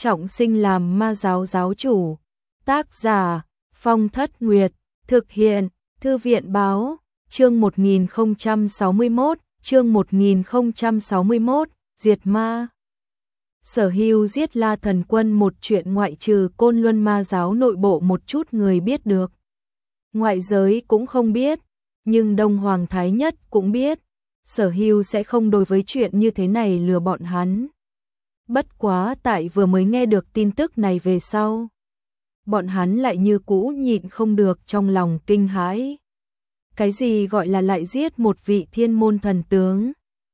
trọng sinh làm ma giáo giáo chủ. Tác giả Phong Thất Nguyệt, thực hiện Thư viện báo, chương 1061, chương 1061, diệt ma. Sở Hưu giết La Thần Quân một chuyện ngoại trừ Côn Luân ma giáo nội bộ một chút người biết được. Ngoại giới cũng không biết, nhưng Đông Hoàng Thái Nhất cũng biết. Sở Hưu sẽ không đối với chuyện như thế này lừa bọn hắn. Bất quá tại vừa mới nghe được tin tức này về sau, bọn hắn lại như cũ nhịn không được trong lòng kinh hãi. Cái gì gọi là lại giết một vị thiên môn thần tướng?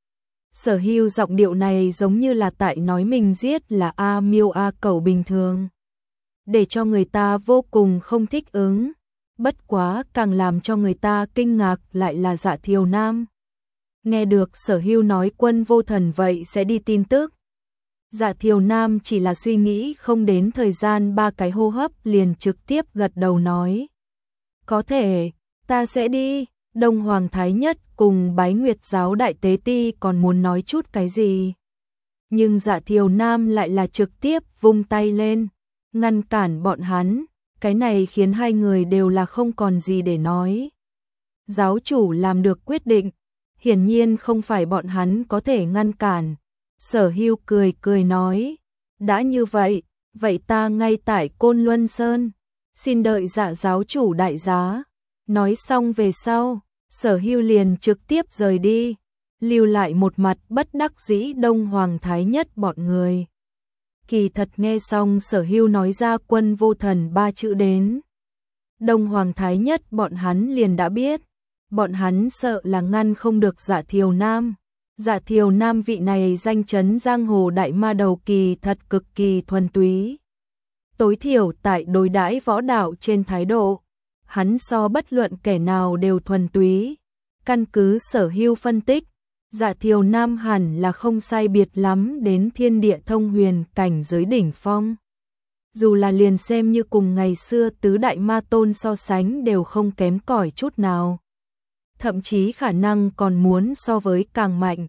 Sở Hưu giọng điệu này giống như là tại nói mình giết là A Miêu A Cẩu bình thường, để cho người ta vô cùng không thích ứng. Bất quá càng làm cho người ta kinh ngạc lại là Dạ Thiều Nam. Nghe được Sở Hưu nói Quân Vô Thần vậy sẽ đi tin tức, Dạ Thiều Nam chỉ là suy nghĩ không đến thời gian 3 cái hô hấp liền trực tiếp gật đầu nói. Có thể, ta sẽ đi. Đông Hoàng Thái Nhất cùng Bái Nguyệt giáo đại tế ti còn muốn nói chút cái gì. Nhưng Dạ Thiều Nam lại là trực tiếp vung tay lên, ngăn cản bọn hắn. Cái này khiến hai người đều là không còn gì để nói. Giáo chủ làm được quyết định, hiển nhiên không phải bọn hắn có thể ngăn cản. Sở Hưu cười cười nói, đã như vậy, vậy ta ngay tại Côn Luân Sơn, xin đợi Dạ giáo chủ đại giá. Nói xong về sau, Sở Hưu liền trực tiếp rời đi, lưu lại một mặt bất đắc dĩ Đông Hoàng Thái Nhất bọn người. Kỳ thật nghe xong Sở Hưu nói ra Quân Vô Thần 3 chữ đến, Đông Hoàng Thái Nhất bọn hắn liền đã biết, bọn hắn sợ là ngăn không được Dạ Thiều Nam. Dạ Thiều Nam vị này danh chấn giang hồ đại ma đầu kỳ thật cực kỳ thuần túy. Tối thiểu tại đối đãi võ đạo trên thái độ, hắn so bất luận kẻ nào đều thuần túy. Căn cứ Sở Hưu phân tích, Dạ Thiều Nam hẳn là không sai biệt lắm đến thiên địa thông huyền cảnh giới đỉnh phong. Dù là liền xem như cùng ngày xưa tứ đại ma tôn so sánh đều không kém cỏi chút nào. Thậm chí khả năng còn muốn so với càng mạnh.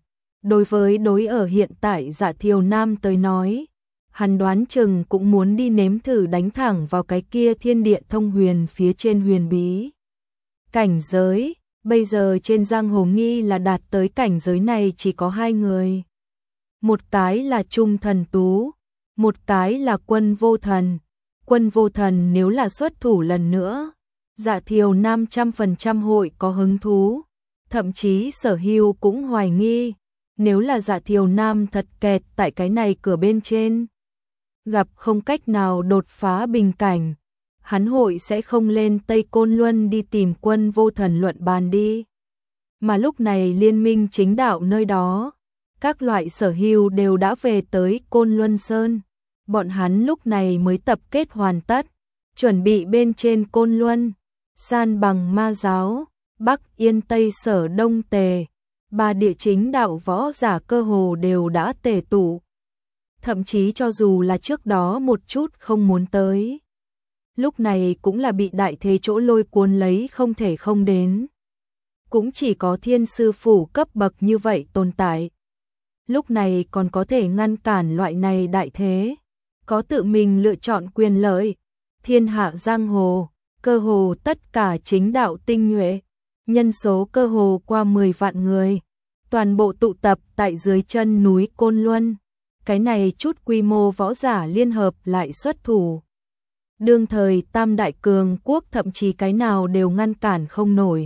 Đối ở hiện tại Dạ Thiều Nam tới nói, hắn đoán chừng cũng muốn đi nếm thử đánh thẳng vào cái kia thiên địa thông huyền phía trên huyền bí. Cảnh giới, bây giờ trên giang hồ nghi là đạt tới cảnh giới này chỉ có 2 người. Một cái là Trung Thần Tú, một cái là Quân Vô Thần. Quân Vô Thần nếu là xuất thủ lần nữa, Dạ Thiều Nam 100% hội có hứng thú. Thậm chí Sở Hưu cũng hoài nghi, nếu là Dạ Thiều Nam thật kẹt tại cái này cửa bên trên, gặp không cách nào đột phá bình cảnh, hắn hội sẽ không lên Tây Côn Luân đi tìm Quân Vô Thần luận bàn đi. Mà lúc này liên minh chính đạo nơi đó, các loại Sở Hưu đều đã về tới Côn Luân Sơn. Bọn hắn lúc này mới tập kết hoàn tất, chuẩn bị bên trên Côn Luân, san bằng ma giáo, Bắc Yên Tây Sở Đông Tề. 3 địa chính đạo võ giả cơ hồ đều đã tề tụ. Thậm chí cho dù là trước đó một chút không muốn tới, lúc này cũng là bị đại thế chỗ lôi cuốn lấy không thể không đến. Cũng chỉ có Thiên Sư Phủ cấp bậc như vậy tồn tại, lúc này còn có thể ngăn cản loại này đại thế, có tự mình lựa chọn quyền lợi. Thiên hạ giang hồ, cơ hồ tất cả chính đạo tinh nhuệ, nhân số cơ hồ qua 10 vạn người, toàn bộ tụ tập tại dưới chân núi Côn Luân. Cái này chút quy mô võ giả liên hợp lại xuất thủ. Đương thời Tam Đại Cường Quốc thậm chí cái nào đều ngăn cản không nổi.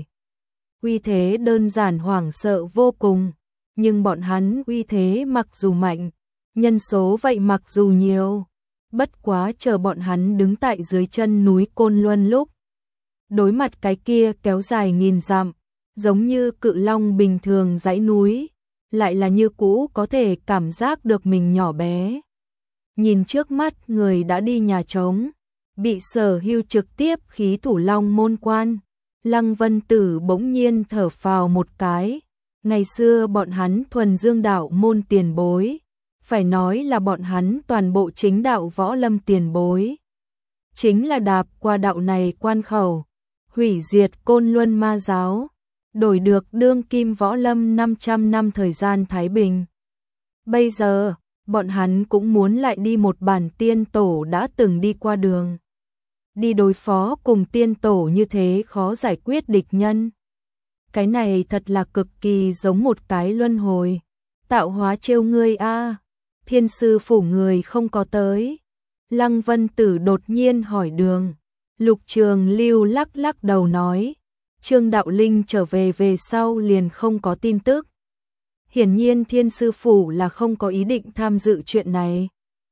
Uy thế đơn giản hoảng sợ vô cùng, nhưng bọn hắn uy thế mặc dù mạnh, nhân số vậy mặc dù nhiều. Bất quá chờ bọn hắn đứng tại dưới chân núi Côn Luân lúc, đối mặt cái kia kéo dài nghìn dặm, giống như cự long bình thường dãy núi, lại là như cũ có thể cảm giác được mình nhỏ bé. Nhìn trước mắt người đã đi nhà trống, bị Sở Hưu trực tiếp khí thủ long môn quan, Lăng Vân Tử bỗng nhiên thở phào một cái. Ngày xưa bọn hắn thuần dương đạo môn tiền bối, phải nói là bọn hắn toàn bộ chính đạo võ lâm tiền bối. Chính là đạp qua đạo này quan khẩu, hủy diệt Côn Luân ma giáo, đổi được đương kim võ lâm 500 năm thời gian thái bình. Bây giờ, bọn hắn cũng muốn lại đi một bản tiên tổ đã từng đi qua đường. Đi đối phó cùng tiên tổ như thế khó giải quyết địch nhân. Cái này thật là cực kỳ giống một cái luân hồi. Tạo hóa trêu ngươi a, Thiên sư phủ người không có tới. Lăng Vân Tử đột nhiên hỏi đường. Lục Trường Lưu lắc lắc đầu nói, Trương Đạo Linh trở về sau liền không có tin tức. Hiển nhiên Thiên sư phủ là không có ý định tham dự chuyện này.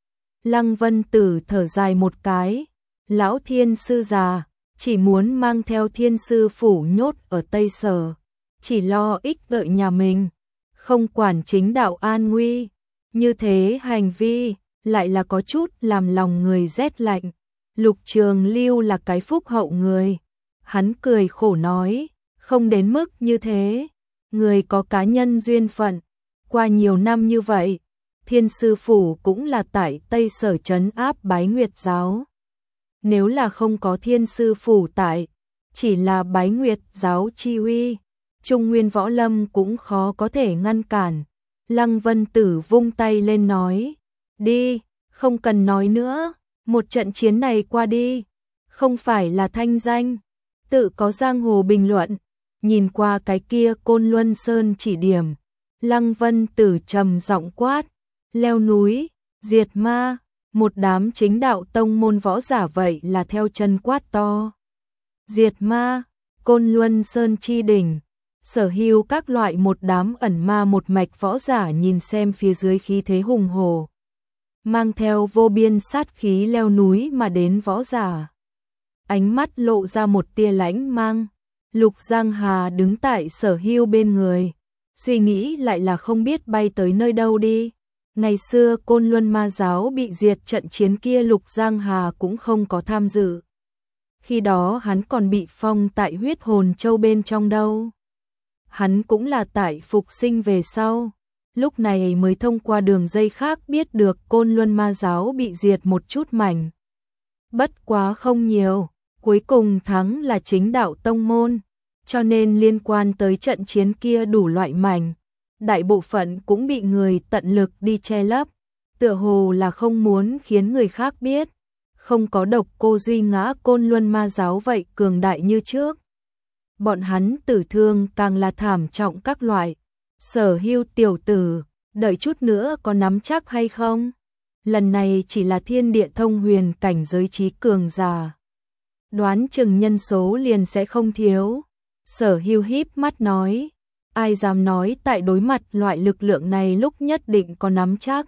Lăng Vân Tử thở dài một cái, lão Thiên sư già, chỉ muốn mang theo Thiên sư phủ nhốt ở Tây Sở, chỉ lo ích lợi nhà mình, không quản chính đạo an nguy. Như thế hành vi lại là có chút làm lòng người rét lạnh. Lục Trường Lưu là cái phúc hậu người. Hắn cười khổ nói, không đến mức như thế. Người có cá nhân duyên phận. Qua nhiều năm như vậy, Thiên sư phủ cũng là tại Tây Sở trấn áp Bái Nguyệt giáo. Nếu là không có Thiên sư phủ tại, chỉ là Bái Nguyệt giáo chi uy, Trung Nguyên võ lâm cũng khó có thể ngăn cản. Lăng Vân Tử vung tay lên nói, đi, không cần nói nữa, một trận chiến này qua đi, không phải là thanh danh, tự có giang hồ bình luận. Nhìn qua cái kia Côn Luân Sơn chỉ điểm, Lăng Vân Tử trầm giọng quát, leo núi, diệt ma, một đám chính đạo tông môn võ giả vậy là theo chân quát to. Diệt ma, Côn Luân Sơn chi đỉnh. Sở hữu các loại một đám ẩn ma một mạch võ giả nhìn xem phía dưới khí thế hùng hổ, mang theo vô biên sát khí leo núi mà đến võ giả. Ánh mắt lộ ra một tia lãnh mang. Lục Giang Hà đứng tại Sở hữu bên người, suy nghĩ lại là không biết bay tới nơi đâu đi. Ngày xưa Côn Luân ma giáo bị diệt trận chiến kia Lục Giang Hà cũng không có tham dự. Khi đó hắn còn bị phong tại huyết hồn châu bên trong đâu. Hắn cũng là tại phục sinh về sau, lúc này mới thông qua đường dây khác biết được Côn Luân ma giáo bị diệt một chút mảnh. Bất quá không nhiều, cuối cùng thắng là chính đạo tông môn, cho nên liên quan tới trận chiến kia đủ loại mảnh, đại bộ phận cũng bị người tận lực đi che lấp, tựa hồ là không muốn khiến người khác biết, không có độc cô Duy Ngã Côn Luân ma giáo vậy cường đại như trước. Bọn hắn tử thương càng là thảm trọng các loại. Sở hữu tiểu tử, đợi chút nữa có nắm chắc hay không? Lần này chỉ là thiên địa thông huyền cảnh giới trí cường giả. Đoán chừng nhân số liền sẽ không thiếu. Sở hữu híp mắt nói, ai dám nói tại đối mặt loại lực lượng này lúc nhất định có nắm chắc.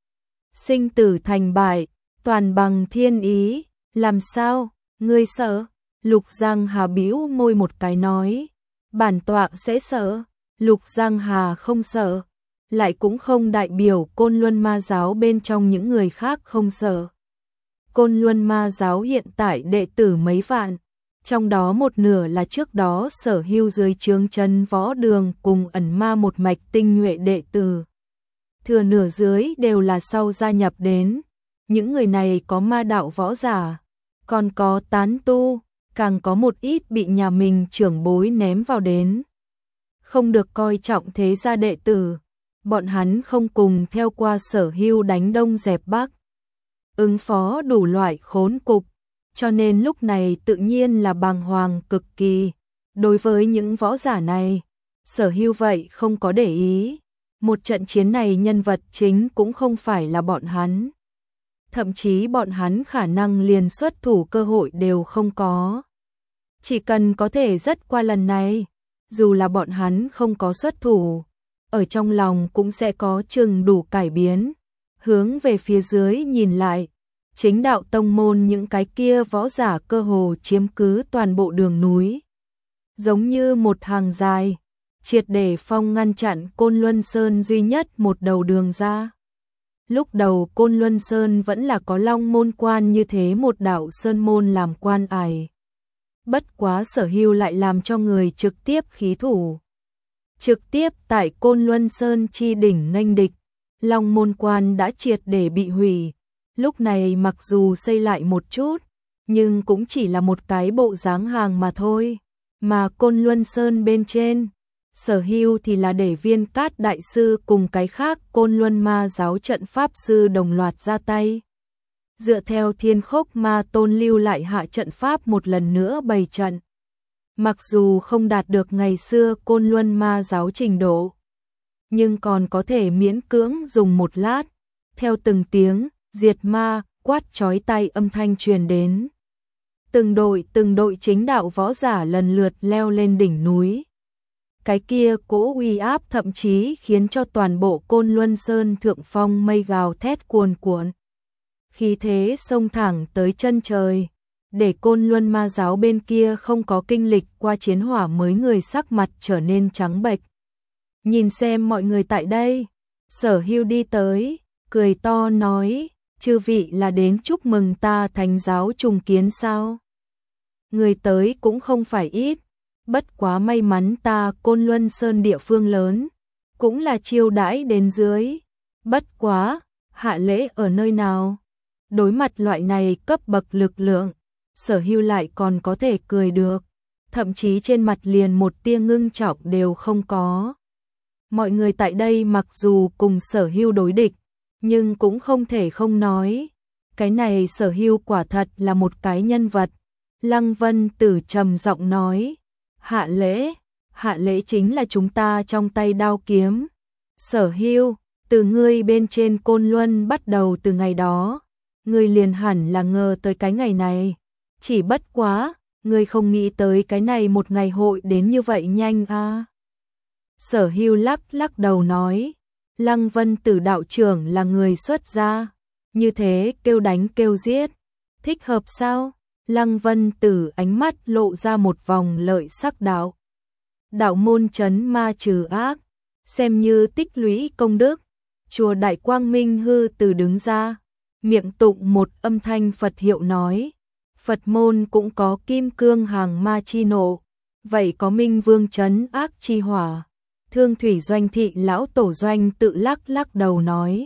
Sinh tử thành bại, toàn bằng thiên ý, làm sao, ngươi sợ? Lục Giang Hà bĩu môi một cái nói, bản tọa sẽ sợ. Lục Giang Hà không sợ, lại cũng không đại biểu Côn Luân ma giáo bên trong những người khác không sợ. Côn Luân ma giáo hiện tại đệ tử mấy vạn, trong đó một nửa là trước đó sở hữu dưới trướng chân võ đường cùng ẩn ma một mạch tinh nhuệ đệ tử. Thừa nửa dưới đều là sau gia nhập đến, những người này có ma đạo võ giả, còn có tán tu, càng có một ít bị nhà mình trưởng bối ném vào đến. Không được coi trọng thế gia đệ tử, bọn hắn không cùng theo qua sở hữu đánh đông dẹp bắc, ứng phó đủ loại khốn cục, cho nên lúc này tự nhiên là bàng hoàng cực kỳ. Đối với những võ giả này, sở hữu vậy không có để ý, một trận chiến này nhân vật chính cũng không phải là bọn hắn. Thậm chí bọn hắn khả năng liền xuất thủ cơ hội đều không có. Chỉ cần có thể dứt qua lần này, dù là bọn hắn không có xuất thủ, ở trong lòng cũng sẽ có chừng đủ cải biến. Hướng về phía dưới nhìn lại, chính đạo tông môn những cái kia võ giả cơ hồ chiếm cứ toàn bộ đường núi. Giống như một hàng dài, triệt để phong ngăn chặn Côn Luân Sơn duy nhất một đầu đường ra. Lúc đầu Côn Luân Sơn vẫn là có Long Môn Quan như thế một đạo sơn môn làm quan ải. Bất quá sở hữu lại làm cho người trực tiếp khí thủ. Trực tiếp tại Côn Luân Sơn chi đỉnh nghênh địch, Long Môn Quan đã triệt để bị hủy. Lúc này mặc dù xây lại một chút, nhưng cũng chỉ là một cái bộ dáng hàng mà thôi. Mà Côn Luân Sơn bên trên, Sở Hưu thì là để Viên Cát đại sư cùng cái khác Côn Luân Ma giáo trận pháp sư đồng loạt ra tay. Dựa theo Thiên Khốc Ma Tôn lưu lại hạ trận pháp một lần nữa bày trận. Mặc dù không đạt được ngày xưa Côn Luân Ma giáo trình độ, nhưng còn có thể miễn cưỡng dùng một lát. Theo từng tiếng diệt ma quát chói tai âm thanh truyền đến, từng đội chính đạo võ giả lần lượt leo lên đỉnh núi. Cái kia cỗ uy áp thậm chí khiến cho toàn bộ Côn Luân Sơn thượng phong mây gào thét cuồn cuộn. Khí thế xông thẳng tới chân trời, để Côn Luân Ma giáo bên kia không có kinh lịch qua chiến hỏa mới người sắc mặt trở nên trắng bệch. Nhìn xem mọi người tại đây, Sở Hưu đi tới, cười to nói, chư vị là đến chúc mừng ta thánh giáo trùng kiến sao? Người tới cũng không phải ít, bất quá may mắn ta Côn Luân Sơn địa phương lớn, cũng là chiêu đãi đến dưới. Bất quá, hạ lễ ở nơi nào? Đối mặt loại này cấp bậc lực lượng, Sở Hưu lại còn có thể cười được, thậm chí trên mặt liền một tia ngưng trọng đều không có. Mọi người tại đây mặc dù cùng Sở Hưu đối địch, nhưng cũng không thể không nói, cái này Sở Hưu quả thật là một cái nhân vật. Lăng Vân Tử trầm giọng nói, hạ lễ chính là chúng ta trong tay đao kiếm. Sở Hưu, từ ngươi bên trên Côn Luân bắt đầu từ ngày đó, ngươi liền hẳn là ngờ tới cái ngày này, chỉ bất quá, ngươi không nghĩ tới cái này một ngày hội đến như vậy nhanh à. Sở Hưu lắc đầu nói, Lăng Vân Tử đạo trưởng là người xuất gia, như thế kêu đánh kêu giết, thích hợp sao? Lăng Vân Tử ánh mắt lộ ra một vòng lợi sắc đạo. Đạo môn trấn ma trừ ác, xem như tích lũy công đức. Chùa Đại Quang Minh hư từ đứng ra, miệng tụng một âm thanh Phật hiệu nói, Phật môn cũng có kim cương hàng ma chi nộ, vậy có Minh Vương trấn ác chi hỏa. Thương Thủy Doanh thị lão tổ Doanh tự lắc đầu nói,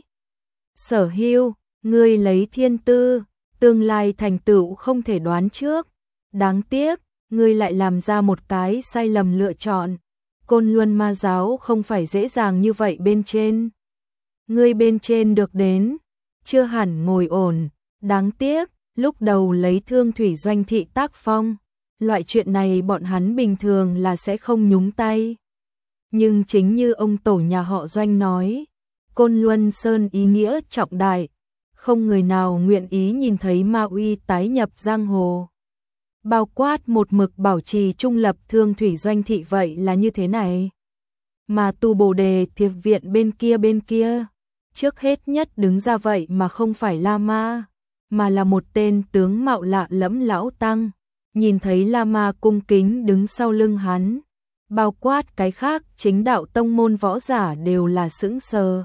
Sở Hưu, ngươi lấy thiên tư, tương lai thành tựu không thể đoán trước, đáng tiếc, ngươi lại làm ra một cái sai lầm lựa chọn. Côn Luân Ma giáo không phải dễ dàng như vậy bên trên. Ngươi bên trên được đến, chưa hẳn ngồi ổn, đáng tiếc, lúc đầu lấy Thương Thủy Doanh thị tác phong, loại chuyện này bọn hắn bình thường là sẽ không nhúng tay. Nhưng chính như ông tổ nhà họ Doanh nói, Côn Luân Sơn ý nghĩa trọng đại, không người nào nguyện ý nhìn thấy ma uy tái nhập giang hồ. Bao quát một mực bảo trì trung lập Thương Thủy Doanh thị vậy là như thế này. Mà Tu Bồ Đề Thiệp viện bên kia, trước hết nhất đứng ra vậy mà không phải La Ma, mà là một tên tướng mạo lạ lẫm lão tăng, nhìn thấy La Ma cung kính đứng sau lưng hắn. Bao quát cái khác chính đạo tông môn võ giả đều là sững sờ.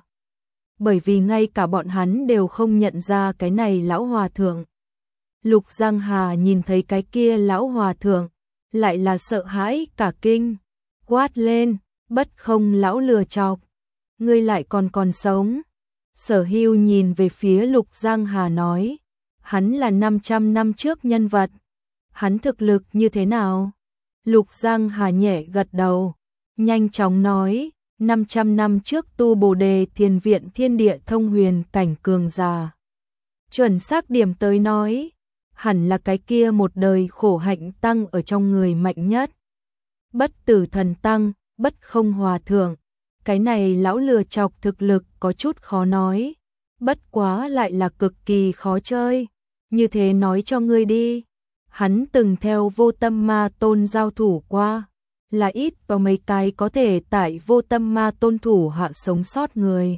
Bởi vì ngay cả bọn hắn đều không nhận ra cái này lão hòa thượng. Lục Giang Hà nhìn thấy cái kia lão hòa thượng, lại là sợ hãi cả kinh, quát lên, bất không lão lừa chọc, ngươi lại còn sống. Sở Hưu nhìn về phía Lục Giang Hà nói, hắn là 500 năm trước nhân vật, hắn thực lực như thế nào? Lục Giang Hà nhẹ gật đầu, nhanh chóng nói, 500 năm trước Tu Bồ Đề Thiền viện thiên địa thông huyền cảnh cường già. Chuẩn xác điểm tới nói, hẳn là cái kia một đời khổ hạnh tăng ở trong người mạnh nhất. Bất tử thần tăng, bất không hòa thượng, cái này lão lừa chọc thực lực có chút khó nói, bất quá lại là cực kỳ khó chơi. Như thế nói cho ngươi đi, hắn từng theo Vô Tâm Ma Tôn giao thủ qua, là ít vào mấy cái có thể tại Vô Tâm Ma Tôn thủ hạ sống sót người.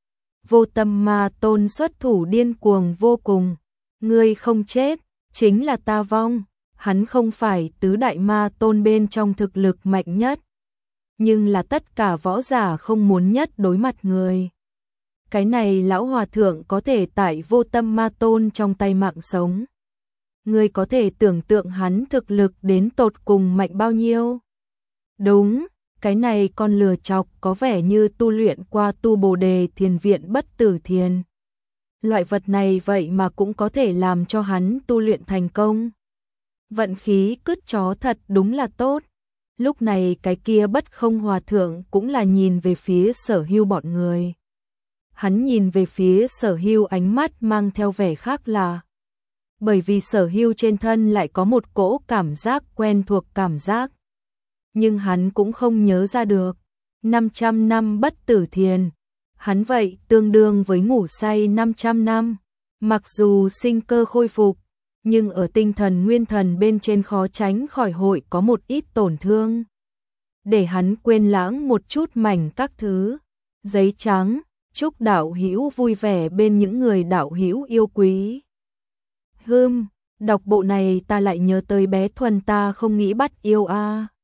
Vô Tâm Ma Tôn xuất thủ điên cuồng vô cùng, ngươi không chết, chính là ta vong, hắn không phải tứ đại ma tôn bên trong thực lực mạnh nhất, nhưng là tất cả võ giả không muốn nhất đối mặt người. Cái này lão hòa thượng có thể tại Vô Tâm Ma Tôn trong tay mạng sống. Ngươi có thể tưởng tượng hắn thực lực đến tột cùng mạnh bao nhiêu? Đúng, cái này con lừa chọc có vẻ như tu luyện qua Tu Bồ Đề Thiền viện bất tử thiền. Loại vật này vậy mà cũng có thể làm cho hắn tu luyện thành công. Vận khí cứt chó thật đúng là tốt. Lúc này cái kia Bất Không Hòa thượng cũng là nhìn về phía Sở Hưu bọn người. Hắn nhìn về phía Sở Hưu ánh mắt mang theo vẻ khác lạ. Bởi vì Sở Hưu trên thân lại có một cỗ cảm giác quen thuộc cảm giác. Nhưng hắn cũng không nhớ ra được. 500 năm bất tử thiền. Hắn vậy tương đương với ngủ say 500 năm. Mặc dù sinh cơ khôi phục, nhưng ở tinh thần nguyên thần bên trên khó tránh khỏi hội có một ít tổn thương. Để hắn quên lãng một chút mảnh các thứ. Giấy trắng, chúc đạo hữu vui vẻ bên những người đạo hữu yêu quý. Đọc bộ này ta lại nhớ tới bé Thuần ta không nghĩ bắt yêu a.